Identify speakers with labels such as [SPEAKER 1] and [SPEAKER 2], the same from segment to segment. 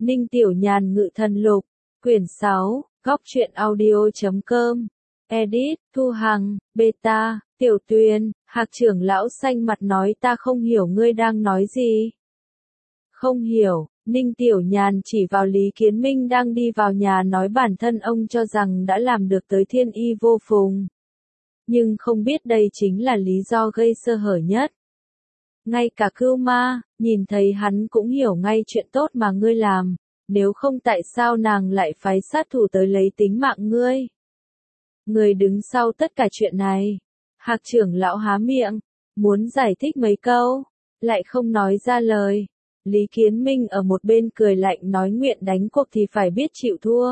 [SPEAKER 1] Ninh Tiểu Nhàn Ngự Thần Lục, quyển 6, góc truyện audio.com, edit, Thu Hằng, beta, Tiểu Tuyền, Hạc trưởng lão xanh mặt nói ta không hiểu ngươi đang nói gì. Không hiểu, Ninh Tiểu Nhàn chỉ vào Lý Kiến Minh đang đi vào nhà nói bản thân ông cho rằng đã làm được tới thiên y vô phùng. Nhưng không biết đây chính là lý do gây sơ hở nhất. Ngay cả Cưu Ma, nhìn thấy hắn cũng hiểu ngay chuyện tốt mà ngươi làm, nếu không tại sao nàng lại phái sát thủ tới lấy tính mạng ngươi. Người đứng sau tất cả chuyện này. Hạc trưởng lão há miệng, muốn giải thích mấy câu, lại không nói ra lời. Lý Kiến Minh ở một bên cười lạnh nói nguyện đánh cuộc thì phải biết chịu thua.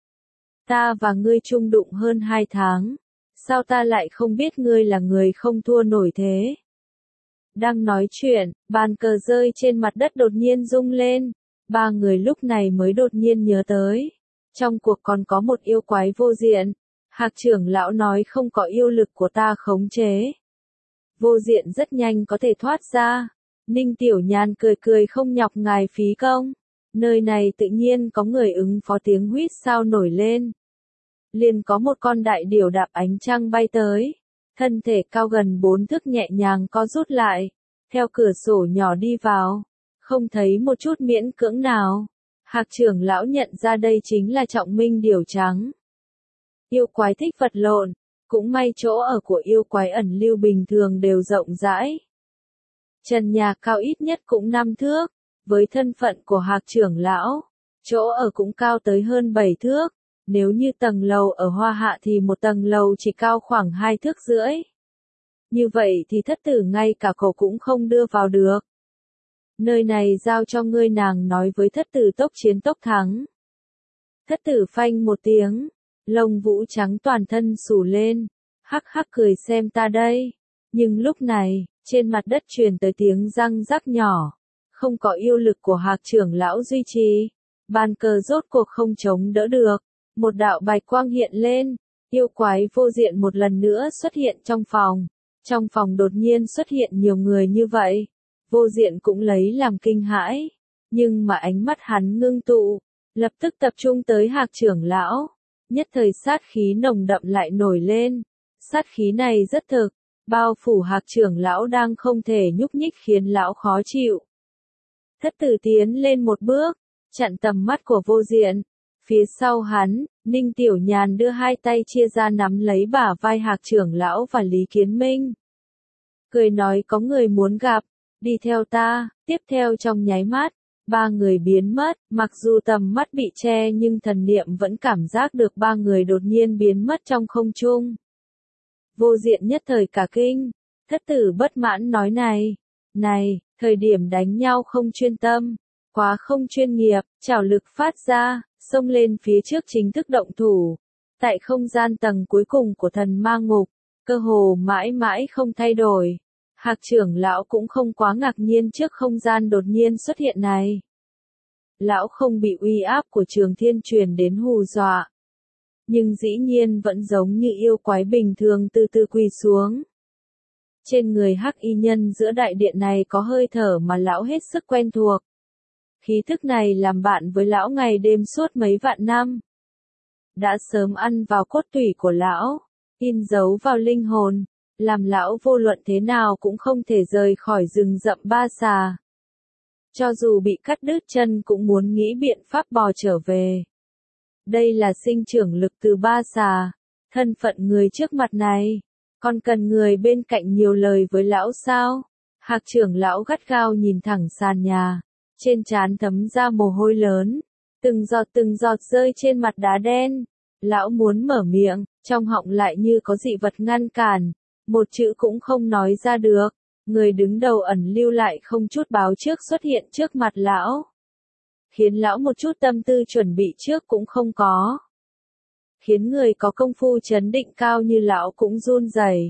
[SPEAKER 1] Ta và ngươi chung đụng hơn 2 tháng, sao ta lại không biết ngươi là người không thua nổi thế? Đang nói chuyện, bàn cờ rơi trên mặt đất đột nhiên rung lên, ba người lúc này mới đột nhiên nhớ tới. Trong cuộc còn có một yêu quái vô diện, Hạc trưởng lão nói không có yêu lực của ta khống chế. Vô diện rất nhanh có thể thoát ra. Ninh Tiểu Nhàn cười cười không nhọc ngài phí công. Nơi này tự nhiên có người ứng phó tiếng huýt sao nổi lên. Liền có một con đại điểu đạp ánh trăng bay tới. Thân thể cao gần 4 thước nhẹ nhàng co rút lại. Theo cửa sổ nhỏ đi vào. Không thấy một chút miễn cưỡng nào. Hạc trưởng lão nhận ra đây chính là Trọng Minh điểu trắng. Yêu quái thích vật lộn. Cũng may chỗ ở của yêu quái ẩn lưu bình thường đều rộng rãi. Trần nhà cao ít nhất cũng 5 thước, với thân phận của Hạc trưởng lão, chỗ ở cũng cao tới hơn 7 thước, nếu như tầng lầu ở Hoa Hạ thì một tầng lầu chỉ cao khoảng 2 thước rưỡi. Như vậy thì thất tử ngay cả cổ cũng không đưa vào được. Nơi này giao cho ngươi, nàng nói với thất tử tốc chiến tốc thắng. Thất tử phanh một tiếng, lông vũ trắng toàn thân xù lên, hắc hắc cười xem ta đây. Nhưng lúc này, trên mặt đất truyền tới tiếng răng rắc nhỏ. Không có yêu lực của Hạc trưởng lão duy trì. Bàn cờ rốt cuộc không chống đỡ được. Một đạo bạch quang hiện lên. Yêu quái vô diện một lần nữa xuất hiện trong phòng. Trong phòng đột nhiên xuất hiện nhiều người như vậy. Vô diện cũng lấy làm kinh hãi. Nhưng mà ánh mắt hắn ngưng tụ. Lập tức tập trung tới Hạc trưởng lão. Nhất thời sát khí nồng đậm lại nổi lên. Sát khí này rất thực. Bao phủ Hạc trưởng lão đang không thể nhúc nhích khiến lão khó chịu. Thất tử tiến lên một bước, chặn tầm mắt của vô diện. Phía sau hắn, Ninh Tiểu Nhàn đưa hai tay chia ra nắm lấy bả vai Hạc trưởng lão và Lý Kiến Minh. Cười nói có người muốn gặp, đi theo ta. Tiếp theo trong nháy mắt, ba người biến mất, mặc dù tầm mắt bị che nhưng thần niệm vẫn cảm giác được ba người đột nhiên biến mất trong không trung. Vô diện nhất thời cả kinh, thất tử bất mãn nói này, thời điểm đánh nhau không chuyên tâm, quá không chuyên nghiệp, trảo lực phát ra, xông lên phía trước chính thức động thủ. Tại không gian tầng cuối cùng của thần ma ngục, cơ hồ mãi mãi không thay đổi. Hạc trưởng lão cũng không quá ngạc nhiên trước không gian đột nhiên xuất hiện này. Lão không bị uy áp của Trường Thiên truyền đến hù dọa. Nhưng dĩ nhiên vẫn giống như yêu quái bình thường từ từ quỳ xuống. Trên người hắc y nhân giữa đại điện này có hơi thở mà lão hết sức quen thuộc. Khí thức này làm bạn với lão ngày đêm suốt mấy vạn năm. Đã sớm ăn vào cốt tủy của lão, in dấu vào linh hồn, làm lão vô luận thế nào cũng không thể rời khỏi rừng rậm Ba Xà. Cho dù bị cắt đứt chân cũng muốn nghĩ biện pháp bò trở về. Đây là sinh trưởng lực từ Ba Xà, thân phận người trước mặt này, còn cần người bên cạnh nhiều lời với lão sao? Hạc trưởng lão gắt gao nhìn thẳng sàn nhà, trên trán thấm ra mồ hôi lớn, từng giọt rơi trên mặt đá đen. Lão muốn mở miệng, trong họng lại như có dị vật ngăn cản, một chữ cũng không nói ra được. Người đứng đầu ẩn lưu lại không chút báo trước xuất hiện trước mặt lão. Khiến lão một chút tâm tư chuẩn bị trước cũng không có. Khiến người có công phu chấn định cao như lão cũng run rẩy.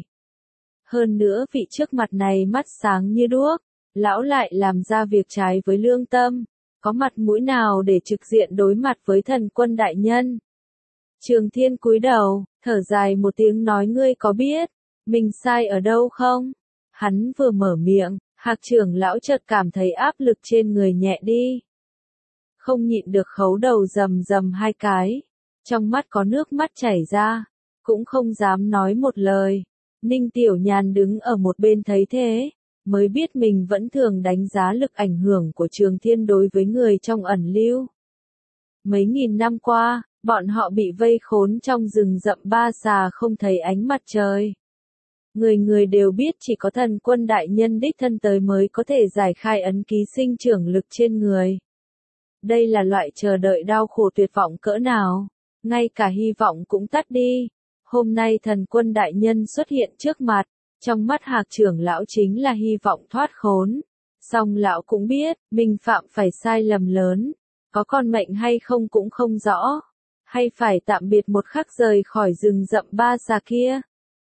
[SPEAKER 1] Hơn nữa vị trước mặt này mắt sáng như đuốc, lão lại làm ra việc trái với lương tâm, có mặt mũi nào để trực diện đối mặt với thần quân đại nhân. Trường Thiên cúi đầu, thở dài một tiếng nói ngươi có biết, mình sai ở đâu không? Hắn vừa mở miệng, Hạc trưởng lão chợt cảm thấy áp lực trên người nhẹ đi. không nhịn được khấu đầu rầm rầm hai cái, trong mắt có nước mắt chảy ra, cũng không dám nói một lời. Ninh Tiểu Nhàn đứng ở một bên thấy thế, mới biết mình vẫn thường đánh giá lực ảnh hưởng của Trường Thiên đối với người trong ẩn lưu. Mấy nghìn năm qua, bọn họ bị vây khốn trong rừng rậm Ba Xà không thấy ánh mặt trời. Người người đều biết chỉ có Thần Quân đại nhân đích thân tới mới có thể giải khai ấn ký sinh trưởng lực trên người. Đây là loại chờ đợi đau khổ tuyệt vọng cỡ nào, ngay cả hy vọng cũng tắt đi. Hôm nay Thần Quân đại nhân xuất hiện trước mặt, trong mắt Hạc trưởng lão chính là hy vọng thoát khốn. Song lão cũng biết, mình phạm phải sai lầm lớn, có con mệnh hay không cũng không rõ, hay phải tạm biệt một khắc rời khỏi rừng rậm Ba Xà kia.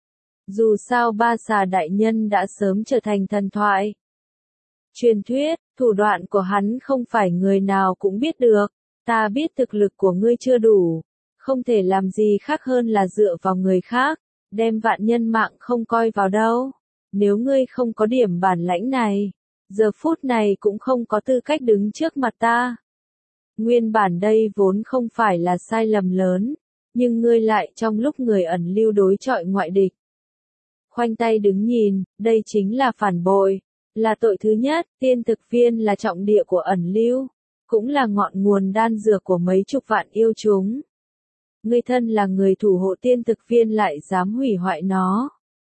[SPEAKER 1] Dù sao Ba Xà đại nhân đã sớm trở thành thần thoại. Truyền thuyết, thủ đoạn của hắn không phải người nào cũng biết được. Ta biết thực lực của ngươi chưa đủ, không thể làm gì khác hơn là dựa vào người khác, đem vạn nhân mạng không coi vào đâu. Nếu ngươi không có điểm bản lãnh này, giờ phút này cũng không có tư cách đứng trước mặt ta. Nguyên bản đây vốn không phải là sai lầm lớn, nhưng ngươi lại trong lúc người ẩn lưu đối chọi ngoại địch. Khoanh tay đứng nhìn, đây chính là phản bội, là tội thứ nhất. Tiên thực viên là trọng địa của ẩn lưu, cũng là ngọn nguồn đan dược của mấy chục vạn yêu chúng. Ngươi thân là người thủ hộ tiên thực viên lại dám hủy hoại nó,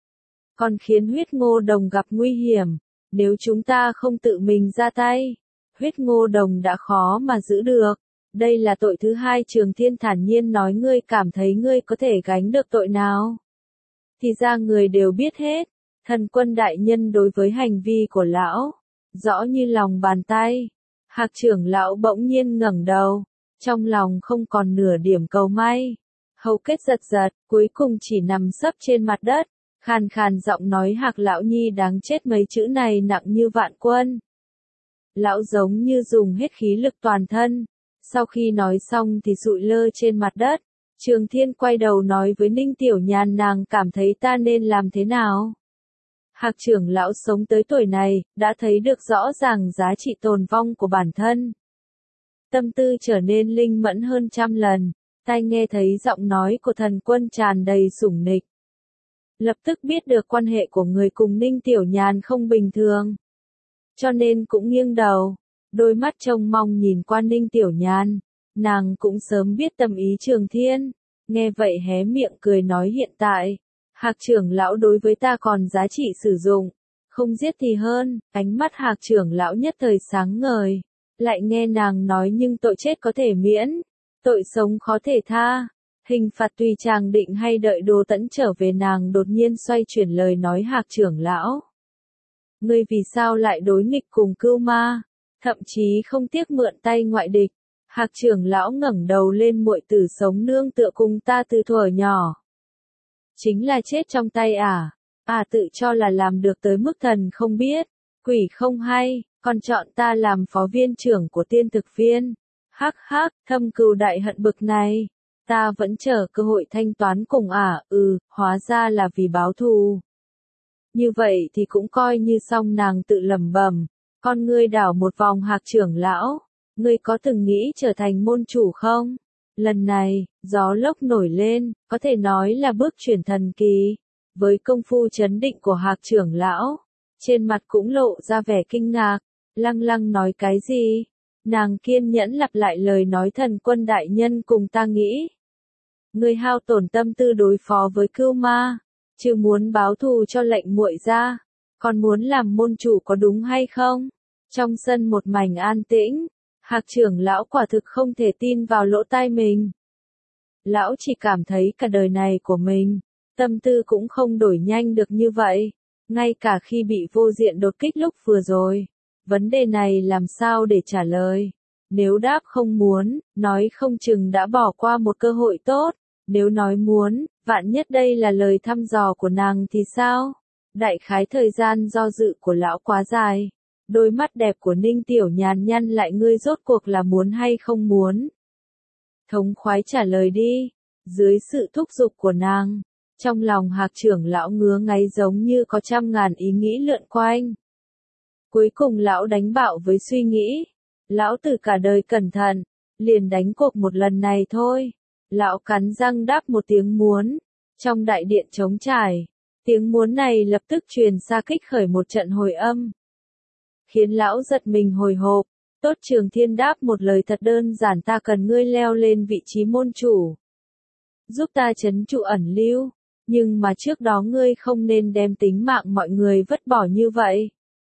[SPEAKER 1] còn khiến huyết ngô đồng gặp nguy hiểm. Nếu chúng ta không tự mình ra tay, huyết ngô đồng đã khó mà giữ được. Đây là tội thứ hai. Trường Thiên thản nhiên nói, ngươi cảm thấy ngươi có thể gánh được tội nào? Thì ra người đều biết hết. Thần Quân đại nhân đối với hành vi của lão, rõ như lòng bàn tay. Hạc trưởng lão bỗng nhiên ngẩng đầu, trong lòng không còn nửa điểm cầu may. Hầu kết giật giật, cuối cùng chỉ nằm sấp trên mặt đất, khàn khàn giọng nói, Hạc lão nhi đáng chết, mấy chữ này nặng như vạn quân. Lão giống như dùng hết khí lực toàn thân, sau khi nói xong thì sụi lơ trên mặt đất. Trường Thiên quay đầu nói với Ninh Tiểu Nhàn, nàng cảm thấy ta nên làm thế nào? Hạc trưởng lão sống tới tuổi này, đã thấy được rõ ràng giá trị tồn vong của bản thân. Tâm tư trở nên linh mẫn hơn trăm lần, tai nghe thấy giọng nói của Thần Quân tràn đầy sủng nịch. Lập tức biết được quan hệ của người cùng Ninh Tiểu Nhàn không bình thường. Cho nên cũng nghiêng đầu, đôi mắt trông mong nhìn qua Ninh Tiểu Nhàn. Nàng cũng sớm biết tâm ý Trường Thiên, nghe vậy hé miệng cười nói, hiện tại, Hạc trưởng lão đối với ta còn giá trị sử dụng, không giết thì hơn. Ánh mắt Hạc trưởng lão nhất thời sáng ngời, lại nghe nàng nói, nhưng tội chết có thể miễn, tội sống khó thể tha, hình phạt tùy chàng định hay đợi Đồ Tẫn trở về. Nàng đột nhiên xoay chuyển lời nói, Hạc trưởng lão, ngươi vì sao lại đối nghịch cùng Cưu Ma, thậm chí không tiếc mượn tay ngoại địch? Hạc trưởng lão ngẩng đầu lên, muội tử sống nương tựa cùng ta từ thuở nhỏ, chính là chết trong tay ả. Tự cho là làm được tới mức thần không biết, quỷ không hay, còn chọn ta làm phó viên trưởng của tiên thực viên. Hắc hắc, thâm cừu đại hận bực này, ta vẫn chờ cơ hội thanh toán cùng ả. Hóa ra là vì báo thù. Như vậy thì cũng coi như xong. Nàng tự lẩm bẩm, con ngươi đảo một vòng. Hạc trưởng lão, ngươi có từng nghĩ trở thành môn chủ không? Lần này, gió lốc nổi lên, có thể nói là bước chuyển thần kỳ. Với công phu trấn định của Hạc trưởng lão, trên mặt cũng lộ ra vẻ kinh ngạc. Lăng lăng nói cái gì? Nàng kiên nhẫn lặp lại lời nói, Thần Quân đại nhân cùng ta nghĩ. Ngươi hao tổn tâm tư đối phó với Cưu Ma, chứ muốn báo thù cho lệnh muội ra, còn muốn làm môn chủ có đúng hay không? Trong sân một mảnh an tĩnh, Hạc trưởng lão quả thực không thể tin vào lỗ tai mình. Lão chỉ cảm thấy cả đời này của mình, tâm tư cũng không đổi nhanh được như vậy. Ngay cả khi bị vô diện đột kích lúc vừa rồi, vấn đề này làm sao để trả lời? Nếu đáp không muốn, nói không chừng đã bỏ qua một cơ hội tốt. Nếu nói muốn, vạn nhất đây là lời thăm dò của nàng thì sao? Đại khái thời gian do dự của lão quá dài. Đôi mắt đẹp của Ninh Tiểu Nhàn nhăn lại, ngươi rốt cuộc là muốn hay không muốn? Thống khoái trả lời đi. Dưới sự thúc giục của nàng, trong lòng Hạc trưởng lão ngứa ngáy giống như có trăm ngàn ý nghĩ lượn quanh. Cuối cùng lão đánh bạo với suy nghĩ. Lão tử cả đời cẩn thận, liền đánh cuộc một lần này thôi. Lão cắn răng đáp một tiếng muốn. Trong đại điện trống trải, tiếng muốn này lập tức truyền ra kích khởi một trận hồi âm. Khiến lão giật mình hồi hộp. Tốt Trường Thiên đáp một lời thật đơn giản, ta cần ngươi leo lên vị trí môn chủ. Giúp ta trấn trụ ẩn lưu, nhưng mà trước đó ngươi không nên đem tính mạng mọi người vứt bỏ như vậy.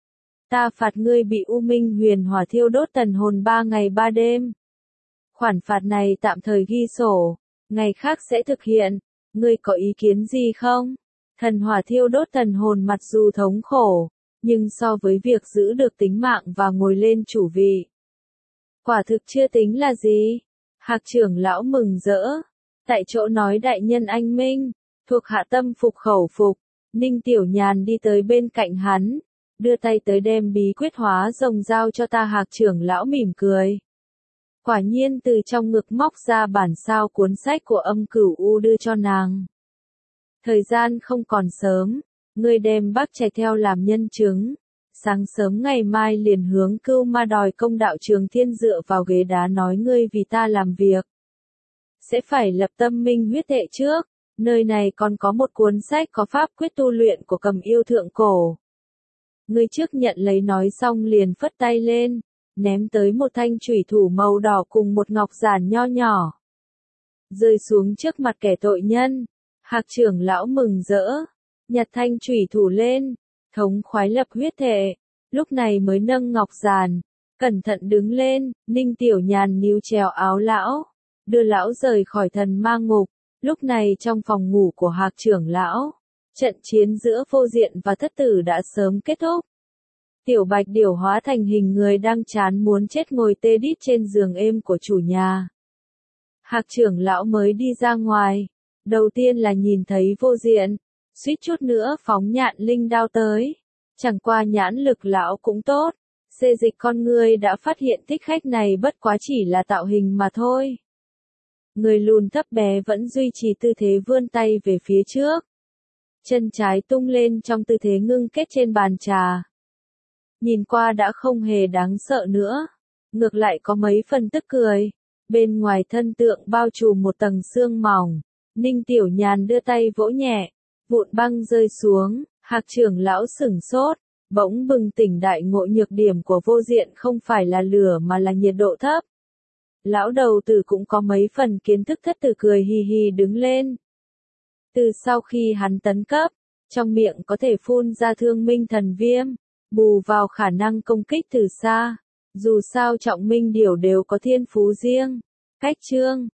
[SPEAKER 1] Ta phạt ngươi bị U Minh Huyền Hỏa thiêu đốt tần hồn 3 ngày 3 đêm. Khoản phạt này tạm thời ghi sổ, ngày khác sẽ thực hiện, ngươi có ý kiến gì không? Thần hỏa thiêu đốt tần hồn mặc dù thống khổ, nhưng so với việc giữ được tính mạng và ngồi lên chủ vị, quả thực chưa tính là gì. Hạc trưởng lão mừng rỡ, tại chỗ nói đại nhân anh minh, thuộc hạ tâm phục khẩu phục. Ninh Tiểu Nhàn đi tới bên cạnh hắn, đưa tay tới đem bí quyết hóa rồng giao cho ta. Hạc trưởng lão mỉm cười. Quả nhiên từ trong ngực móc ra bản sao cuốn sách của Âm Cửu U đưa cho nàng. Thời gian không còn sớm, ngươi đem bác trẻ theo làm nhân chứng. Sáng sớm ngày mai liền hướng Cưu Ma đòi công đạo. Trường Thiên dựa vào ghế đá nói ngươi vì ta làm việc. Sẽ phải lập tâm minh huyết thệ trước, nơi này còn có một cuốn sách có pháp quyết tu luyện của Cầm Yêu thượng cổ. Ngươi trước nhận lấy nói xong liền phất tay lên, ném tới một thanh chủy thủ màu đỏ cùng một ngọc giản nho nhỏ. Rơi xuống trước mặt kẻ tội nhân, Hạc trưởng lão mừng rỡ, nhặt thanh chủy thủ lên, thống khoái lập huyết thệ, lúc này mới nâng ngọc giản, cẩn thận đứng lên. Ninh Tiểu Nhàn níu trèo áo lão, đưa lão rời khỏi thần ma ngục. Lúc này trong phòng ngủ của Hạc trưởng lão, trận chiến giữa Vô Diện và Thất Tử đã sớm kết thúc. Tiểu Bạch Điểu hóa thành hình người đang chán muốn chết ngồi tê đít trên giường êm của chủ nhà. Hạc trưởng lão mới đi ra ngoài, đầu tiên là nhìn thấy Vô Diện, suýt chút nữa phóng nhạn linh đao tới. Chẳng qua nhãn lực lão cũng tốt, xê dịch con ngươi đã phát hiện thích khách này bất quá chỉ là tạo hình mà thôi. Người lùn thấp bé vẫn duy trì tư thế vươn tay về phía trước. Chân trái tung lên trong tư thế ngưng kết trên bàn trà. Nhìn qua đã không hề đáng sợ nữa, ngược lại có mấy phần tức cười. Bên ngoài thân tượng bao trùm một tầng sương mỏng. Ninh Tiểu Nhàn đưa tay vỗ nhẹ, vụn băng rơi xuống. Hạc trưởng lão sửng sốt, bỗng bừng tỉnh đại ngộ nhược điểm của Vô Diện không phải là lửa mà là nhiệt độ thấp. Lão đầu tử cũng có mấy phần kiến thức. Thất Tử cười hì hì đứng lên. Từ sau khi hắn tấn cấp, trong miệng có thể phun ra thương minh thần viêm, bù vào khả năng công kích từ xa. Dù sao Trọng Minh Điểu đều có thiên phú riêng. Cách chương